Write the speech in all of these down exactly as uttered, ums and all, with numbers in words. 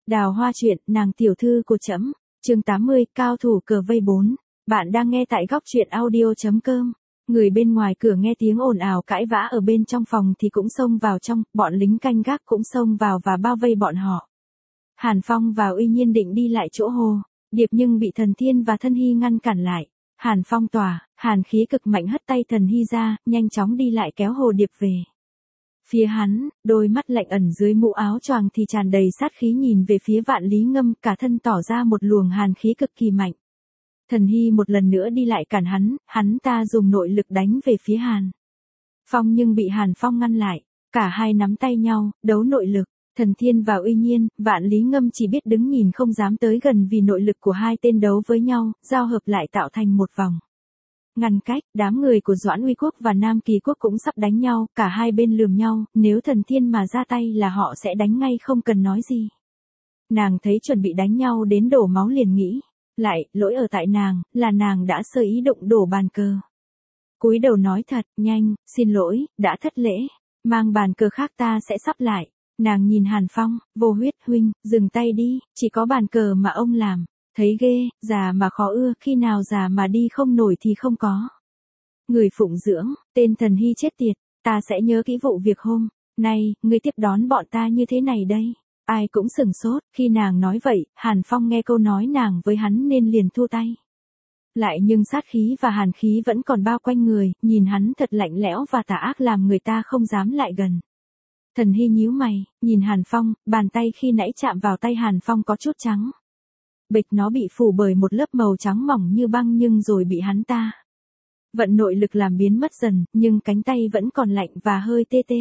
Đào Hoa truyện, nàng tiểu thư của trẫm, chương tám mươi, cao thủ cờ vây bốn. Bạn đang nghe tại góc truyện audio chấm com. Người bên ngoài cửa nghe tiếng ồn ào cãi vã ở bên trong phòng thì cũng xông vào trong, bọn lính canh gác cũng xông vào và bao vây bọn họ. Hàn Phong và Uy Nhiên định đi lại chỗ Hồ Điệp nhưng bị Thần Thiên và Thân Hy ngăn cản lại. Hàn Phong tỏa, hàn khí cực mạnh hất tay Thần Hy ra, nhanh chóng đi lại kéo Hồ Điệp về. Phía hắn, đôi mắt lạnh ẩn dưới mũ áo choàng thì tràn đầy sát khí nhìn về phía Vạn Lý Ngâm, cả thân tỏ ra một luồng hàn khí cực kỳ mạnh. Thần Hy một lần nữa đi lại cản hắn, hắn ta dùng nội lực đánh về phía Hàn Phong nhưng bị Hàn Phong ngăn lại, cả hai nắm tay nhau, đấu nội lực. Thần Thiên và Uy Nhiên, Vạn Lý Ngâm chỉ biết đứng nhìn không dám tới gần vì nội lực của hai tên đấu với nhau, giao hợp lại tạo thành một vòng ngăn cách. Đám người của Doãn Uy Quốc và Nam Kỳ Quốc cũng sắp đánh nhau, cả hai bên lườm nhau, nếu Thần Thiên mà ra tay là họ sẽ đánh ngay không cần nói gì. Nàng thấy chuẩn bị đánh nhau đến đổ máu liền nghĩ, lại, lỗi ở tại nàng, là nàng đã sơ ý đụng đổ bàn cờ. Cúi đầu nói thật, nhanh, xin lỗi, đã thất lễ, mang bàn cờ khác ta sẽ sắp lại. Nàng nhìn Hàn Phong, Vô Huyết huynh, dừng tay đi, chỉ có bàn cờ mà ông làm. Thấy ghê, già mà khó ưa, khi nào già mà đi không nổi thì không có. Người phụng dưỡng, tên Thần Hy chết tiệt, ta sẽ nhớ kỹ vụ việc hôm nay, ngươi tiếp đón bọn ta như thế này đây. Ai cũng sửng sốt, khi nàng nói vậy, Hàn Phong nghe câu nói nàng với hắn nên liền thua tay. Lại nhưng sát khí và hàn khí vẫn còn bao quanh người, nhìn hắn thật lạnh lẽo và tà ác làm người ta không dám lại gần. Thần Hy nhíu mày, nhìn Hàn Phong, bàn tay khi nãy chạm vào tay Hàn Phong có chút trắng. Bịch nó bị phủ bởi một lớp màu trắng mỏng như băng nhưng rồi bị hắn ta vận nội lực làm biến mất dần, nhưng cánh tay vẫn còn lạnh và hơi tê tê.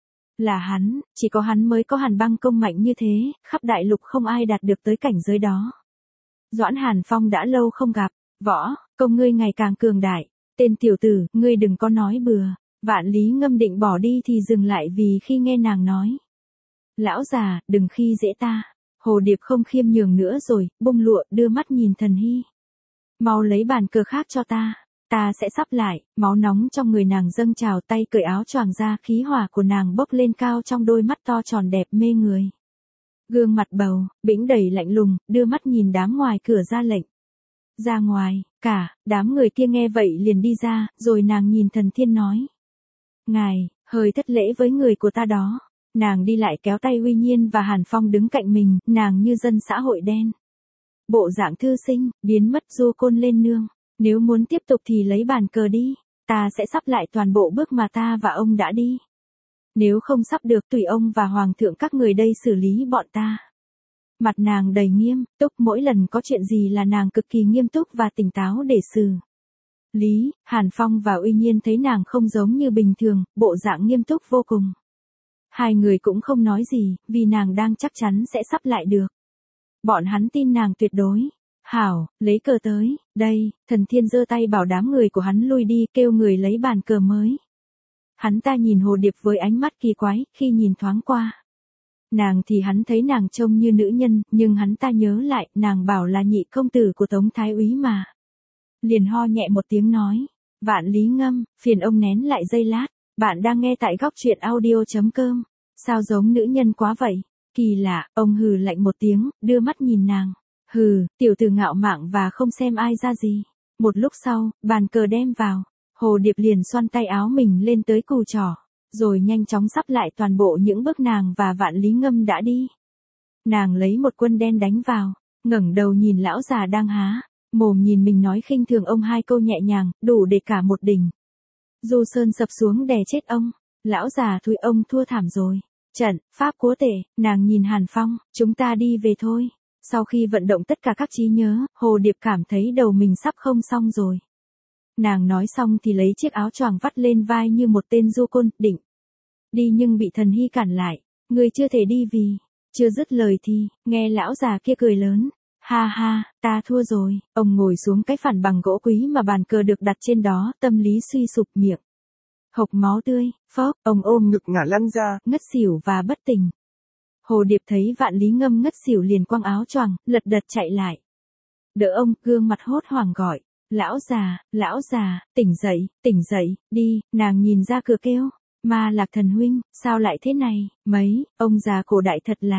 Là hắn, chỉ có hắn mới có hàn băng công mạnh như thế, khắp đại lục không ai đạt được tới cảnh giới đó. Doãn Hàn Phong đã lâu không gặp, võ, công ngươi ngày càng cường đại, tên tiểu tử, ngươi đừng có nói bừa. Vạn Lý Ngâm định bỏ đi thì dừng lại vì khi nghe nàng nói. Lão già, đừng khi dễ ta. Hồ Điệp không khiêm nhường nữa rồi, bung lụa, đưa mắt nhìn Thần Hy. Mau lấy bàn cờ khác cho ta, ta sẽ sắp lại. Máu nóng trong người nàng dâng trào, tay cởi áo choàng ra, khí hỏa của nàng bốc lên cao trong đôi mắt to tròn đẹp mê người. Gương mặt bầu, bĩnh đầy lạnh lùng, đưa mắt nhìn đám ngoài cửa ra lệnh. Ra ngoài, cả, đám người kia nghe vậy liền đi ra, rồi nàng nhìn Thần Thiên nói. Ngài, hơi thất lễ với người của ta đó. Nàng đi lại kéo tay Uy Nhiên và Hàn Phong đứng cạnh mình, nàng như dân xã hội đen. Bộ dạng thư sinh, biến mất du côn lên nương. Nếu muốn tiếp tục thì lấy bàn cờ đi, ta sẽ sắp lại toàn bộ bước mà ta và ông đã đi. Nếu không sắp được tùy ông và hoàng thượng các người đây xử lý bọn ta. Mặt nàng đầy nghiêm túc, mỗi lần có chuyện gì là nàng cực kỳ nghiêm túc và tỉnh táo để xử lý. Hàn Phong và Uy Nhiên thấy nàng không giống như bình thường, bộ dạng nghiêm túc vô cùng. Hai người cũng không nói gì, vì nàng đang chắc chắn sẽ sắp lại được. Bọn hắn tin nàng tuyệt đối. Hảo, lấy cờ tới, đây, Thần Thiên giơ tay bảo đám người của hắn lui đi, kêu người lấy bàn cờ mới. Hắn ta nhìn Hồ Điệp với ánh mắt kỳ quái, khi nhìn thoáng qua. Nàng thì hắn thấy nàng trông như nữ nhân, nhưng hắn ta nhớ lại, nàng bảo là nhị công tử của Tống Thái Úy mà. Liền ho nhẹ một tiếng nói, Vạn Lý Ngâm, phiền ông nén lại giây lát, bạn đang nghe tại góc truyện audio chấm com. Sao giống nữ nhân quá vậy? Kỳ lạ, ông hừ lạnh một tiếng, đưa mắt nhìn nàng. Hừ, tiểu tử ngạo mạn và không xem ai ra gì. Một lúc sau, bàn cờ đem vào, Hồ Điệp liền xoăn tay áo mình lên tới cù trỏ, rồi nhanh chóng sắp lại toàn bộ những bước nàng và Vạn Lý Ngâm đã đi. Nàng lấy một quân đen đánh vào, ngẩng đầu nhìn lão già đang há mồm nhìn mình nói khinh thường ông hai câu nhẹ nhàng, đủ để cả một đỉnh Du Sơn sập xuống đè chết ông. Lão già thui ông thua thảm rồi. Trận, pháp cố tể, nàng nhìn Hàn Phong, chúng ta đi về thôi. Sau khi vận động tất cả các trí nhớ, Hồ Điệp cảm thấy đầu mình sắp không xong rồi. Nàng nói xong thì lấy chiếc áo choàng vắt lên vai như một tên du côn, định đi nhưng bị Thần Hy cản lại. Ngươi chưa thể đi vì, chưa dứt lời thì, nghe lão già kia cười lớn. Ha ha, ta thua rồi. Ông ngồi xuống cái phản bằng gỗ quý mà bàn cờ được đặt trên đó, tâm lý suy sụp, miệng hộc máu tươi, phốc, ông ôm ngực ngả lăn ra, ngất xỉu và bất tỉnh. Hồ Điệp thấy Vạn Lý Ngâm ngất xỉu liền quăng áo choàng, lật đật chạy lại. Đỡ ông, gương mặt hốt hoảng gọi, lão già, lão già, tỉnh dậy, tỉnh dậy, đi. Nàng nhìn ra cửa kêu, Ma Lạc Thần huynh, sao lại thế này? Mấy, ông già cổ đại thật là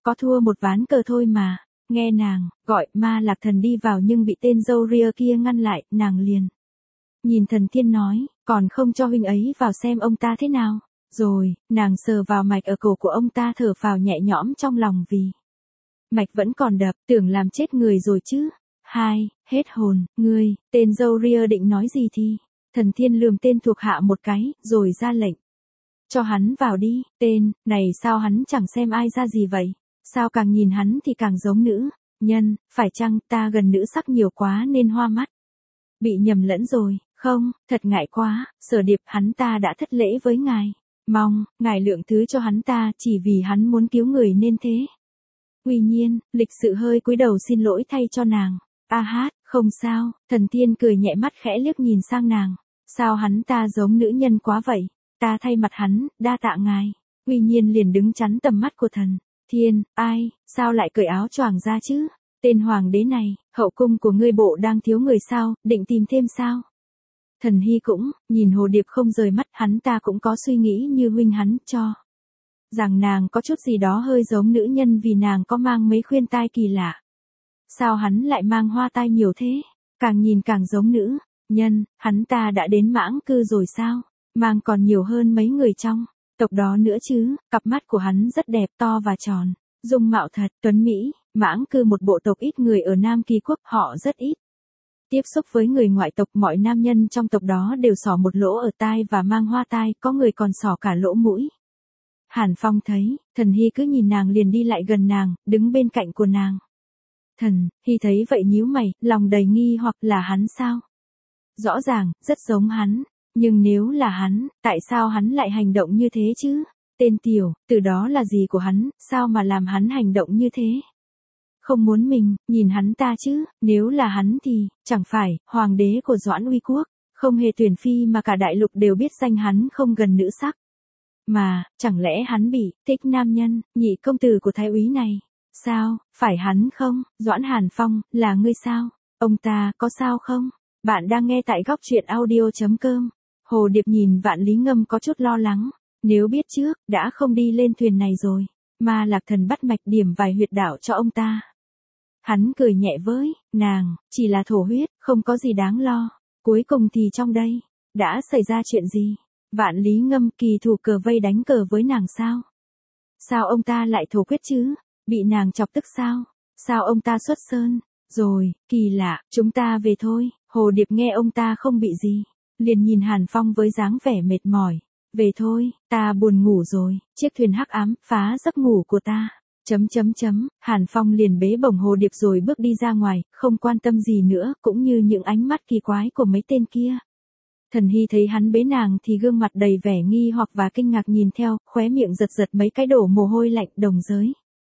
có thua một ván cờ thôi mà. Nghe nàng gọi Ma Lạc Thần đi vào nhưng bị tên râu ria kia ngăn lại, nàng liền nhìn Thần Thiên nói, còn không cho huynh ấy vào xem ông ta thế nào. Rồi, nàng sờ vào mạch ở cổ của ông ta, thở phào nhẹ nhõm trong lòng vì mạch vẫn còn đập, tưởng làm chết người rồi chứ. Hai, hết hồn, ngươi, tên râu ria định nói gì thì, Thần Thiên lườm tên thuộc hạ một cái, rồi ra lệnh. Cho hắn vào đi, tên, này sao hắn chẳng xem ai ra gì vậy? Sao càng nhìn hắn thì càng giống nữ nhân, phải chăng ta gần nữ sắc nhiều quá nên hoa mắt? Bị nhầm lẫn rồi, không, thật ngại quá, Sở Điệp, hắn ta đã thất lễ với ngài. Mong, ngài lượng thứ cho hắn ta, chỉ vì hắn muốn cứu người nên thế. Tuy nhiên, lịch sự hơi cúi đầu xin lỗi thay cho nàng. A hát, không sao, Thần Thiên cười nhẹ, mắt khẽ liếc nhìn sang nàng. Sao hắn ta giống nữ nhân quá vậy? Ta thay mặt hắn, đa tạ ngài. Tuy nhiên liền đứng chắn tầm mắt của Thần Thiên, ai, sao lại cởi áo choàng ra chứ? Tên hoàng đế này, hậu cung của ngươi bộ đang thiếu người sao, định tìm thêm sao? Thần Hy cũng, nhìn Hồ Điệp không rời mắt, hắn ta cũng có suy nghĩ như huynh hắn cho. Rằng nàng có chút gì đó hơi giống nữ nhân vì nàng có mang mấy khuyên tai kỳ lạ. Sao hắn lại mang hoa tai nhiều thế? Càng nhìn càng giống nữ nhân, hắn ta đã đến Mãng Cư rồi sao? Mang còn nhiều hơn mấy người trong tộc đó nữa chứ. Cặp mắt của hắn rất đẹp, to và tròn, dung mạo thật tuấn mỹ. Mãng Cư một bộ tộc ít người ở Nam Kỳ Quốc, họ rất ít tiếp xúc với người ngoại tộc, mọi nam nhân trong tộc đó đều xỏ một lỗ ở tai và mang hoa tai, có người còn xỏ cả lỗ mũi. Hàn Phong thấy, Thần Hy cứ nhìn nàng liền đi lại gần nàng, đứng bên cạnh của nàng. Thần Hy thấy vậy nhíu mày, lòng đầy nghi hoặc, là hắn sao? Rõ ràng, rất giống hắn, nhưng nếu là hắn, tại sao hắn lại hành động như thế chứ? Tên tiểu, từ đó là gì của hắn, sao mà làm hắn hành động như thế? Không muốn mình nhìn hắn ta chứ, nếu là hắn thì, chẳng phải, hoàng đế của Doãn Uy Quốc, không hề tuyển phi mà cả đại lục đều biết danh hắn không gần nữ sắc. Mà, chẳng lẽ hắn bị thích nam nhân, nhị công tử của thái úy này? Sao, phải hắn không? Doãn Hàn Phong, là ngươi sao? Ông ta có sao không? Bạn đang nghe tại góc truyện audio chấm com. Hồ Điệp nhìn Vạn Lý Ngâm có chút lo lắng, nếu biết trước, đã không đi lên thuyền này rồi. Ma Lạc Thần bắt mạch điểm vài huyệt đạo cho ông ta. Hắn cười nhẹ với nàng, chỉ là thổ huyết, không có gì đáng lo. Cuối cùng thì trong đây, đã xảy ra chuyện gì? Vạn Lý Ngâm, kỳ thủ cờ vây đánh cờ với nàng sao? Sao ông ta lại thổ huyết chứ? Bị nàng chọc tức sao? Sao ông ta xuất sơn? Rồi, kỳ lạ, chúng ta về thôi. Hồ Điệp nghe ông ta không bị gì, liền nhìn Hàn Phong với dáng vẻ mệt mỏi. Về thôi, ta buồn ngủ rồi, chiếc thuyền hắc ám, phá giấc ngủ của ta. Chấm chấm chấm, Hàn Phong liền bế bổng Hồ Điệp rồi bước đi ra ngoài, không quan tâm gì nữa, cũng như những ánh mắt kỳ quái của mấy tên kia. Thần Hy thấy hắn bế nàng thì gương mặt đầy vẻ nghi hoặc và kinh ngạc nhìn theo, khóe miệng giật giật mấy cái đổ mồ hôi lạnh. Đồng giới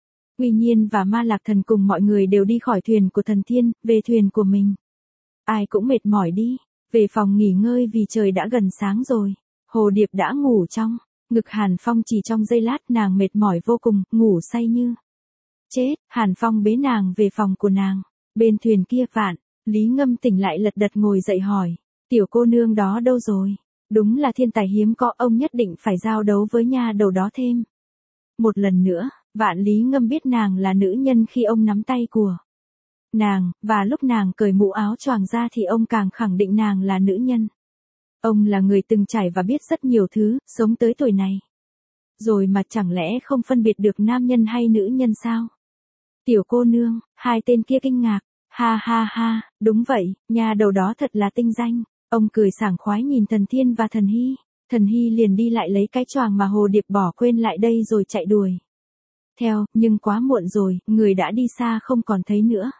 Uy Nhiên và Ma Lạc Thần cùng mọi người đều đi khỏi thuyền của Thần Thiên, về thuyền của mình. Ai cũng mệt mỏi đi, về phòng nghỉ ngơi vì trời đã gần sáng rồi. Hồ Điệp đã ngủ trong ngực Hàn Phong chỉ trong giây lát, nàng mệt mỏi vô cùng, ngủ say như chết. Hàn Phong bế nàng về phòng của nàng. Bên thuyền kia Vạn Lý Ngâm tỉnh lại lật đật ngồi dậy hỏi, tiểu cô nương đó đâu rồi? Đúng là thiên tài hiếm có, ông nhất định phải giao đấu với nha đầu đó thêm một lần nữa. Vạn Lý Ngâm biết nàng là nữ nhân khi ông nắm tay của nàng, và lúc nàng cởi mũ áo choàng ra thì ông càng khẳng định nàng là nữ nhân. Ông là người từng trải và biết rất nhiều thứ, sống tới tuổi này rồi mà chẳng lẽ không phân biệt được nam nhân hay nữ nhân sao? Tiểu cô nương, hai tên kia kinh ngạc, ha ha ha, đúng vậy, nhà đầu đó thật là tinh danh. Ông cười sảng khoái nhìn Thần Thiên và Thần Hy. Thần Hy liền đi lại lấy cái choàng mà Hồ Điệp bỏ quên lại đây rồi chạy đuổi theo, nhưng quá muộn rồi, người đã đi xa không còn thấy nữa.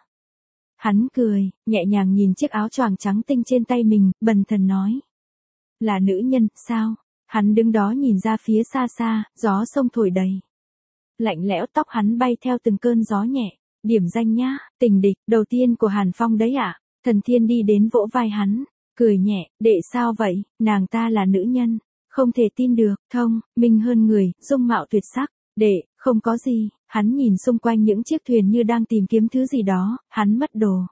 Hắn cười, nhẹ nhàng nhìn chiếc áo choàng trắng tinh trên tay mình, bần thần nói, là nữ nhân, sao? Hắn đứng đó nhìn ra phía xa xa, gió sông thổi đầy lạnh lẽo, tóc hắn bay theo từng cơn gió nhẹ. Điểm danh nhá, tình địch đầu tiên của Hàn Phong đấy ạ. À? Thần Thiên đi đến vỗ vai hắn, cười nhẹ, đệ sao vậy, nàng ta là nữ nhân, không thể tin được. Thông minh hơn người, dung mạo tuyệt sắc. Đệ, không có gì. Hắn nhìn xung quanh những chiếc thuyền như đang tìm kiếm thứ gì đó, hắn mất đồ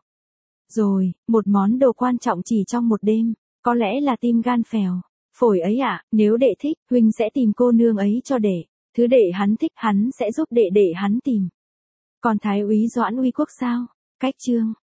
rồi, một món đồ quan trọng chỉ trong một đêm, có lẽ là tim gan phèo phổi ấy ạ. À, nếu đệ thích, huynh sẽ tìm cô nương ấy cho đệ. Thứ đệ hắn thích hắn sẽ giúp đệ đệ hắn tìm. Còn Thái úy Doãn Uy Quốc sao? Cách chương.